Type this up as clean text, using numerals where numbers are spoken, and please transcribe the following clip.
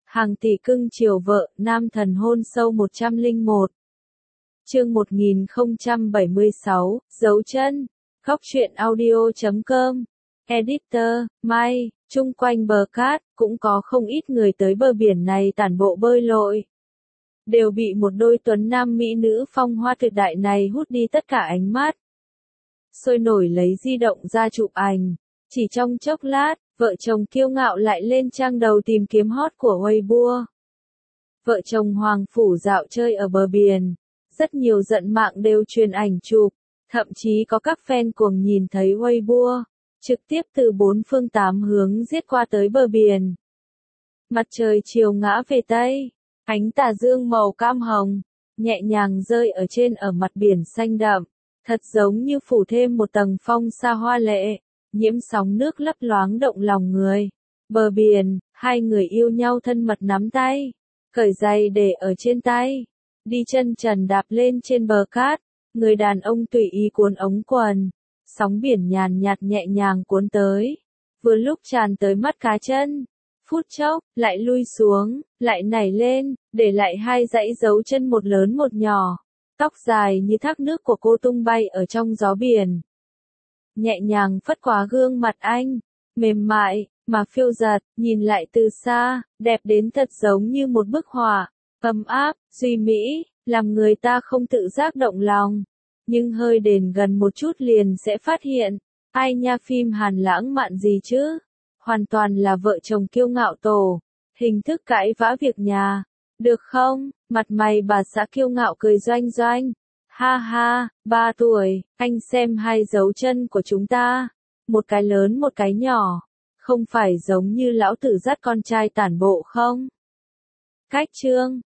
Hàng tỷ cưng chiều vợ, nam thần hôn sâu 101. Chương 1076, dấu chân. Góc truyện audio.com. Editor, Mai, chung quanh bờ cát, cũng có không ít người tới bờ biển này tản bộ bơi lội. Đều bị một đôi tuấn nam mỹ nữ phong hoa tuyệt đại này hút đi tất cả ánh mắt. Sôi nổi lấy di động ra chụp ảnh. Chỉ trong chốc lát, vợ chồng kiêu ngạo lại lên trang đầu tìm kiếm hot của Weibo. Vợ chồng Hoàng Phủ dạo chơi ở bờ biển. Rất nhiều giận mạng đều truyền ảnh chụp. Thậm chí có các fan cuồng nhìn thấy Weibo. Trực tiếp từ bốn phương tám hướng giết qua tới bờ biển. Mặt trời chiều ngã về Tây. Ánh tà dương màu cam hồng. Nhẹ nhàng rơi ở mặt biển xanh đậm. Thật giống như phủ thêm một tầng phong sa hoa lệ. Nhiễm sóng nước lấp loáng động lòng người. Bờ biển, hai người yêu nhau thân mật nắm tay. Cởi giày để ở trên tay. Đi chân trần đạp lên trên bờ cát. Người đàn ông tùy ý cuốn ống quần. Sóng biển nhàn nhạt nhẹ nhàng cuốn tới. Vừa lúc tràn tới mắt cá chân. Phút chốc, lại lui xuống, lại nảy lên, để lại hai dãy dấu chân một lớn một nhỏ. Tóc dài như thác nước của cô tung bay ở trong gió biển. Nhẹ nhàng phất qua gương mặt anh, mềm mại, mà phiêu dật, nhìn lại từ xa, đẹp đến thật giống như một bức họa, ấm áp, duy mỹ, làm người ta không tự giác động lòng. Nhưng hơi đến gần một chút liền sẽ phát hiện, ai nha phim Hàn lãng mạn gì chứ? Hoàn toàn là vợ chồng kiêu ngạo tổ, hình thức cãi vã việc nhà. Được không? Mặt mày bà xã kiêu ngạo cười doanh doanh. Ha ha, 3 tuổi, anh xem hai dấu chân của chúng ta. Một cái lớn một cái nhỏ. Không phải giống như lão tử dắt con trai tản bộ không? Cách chương,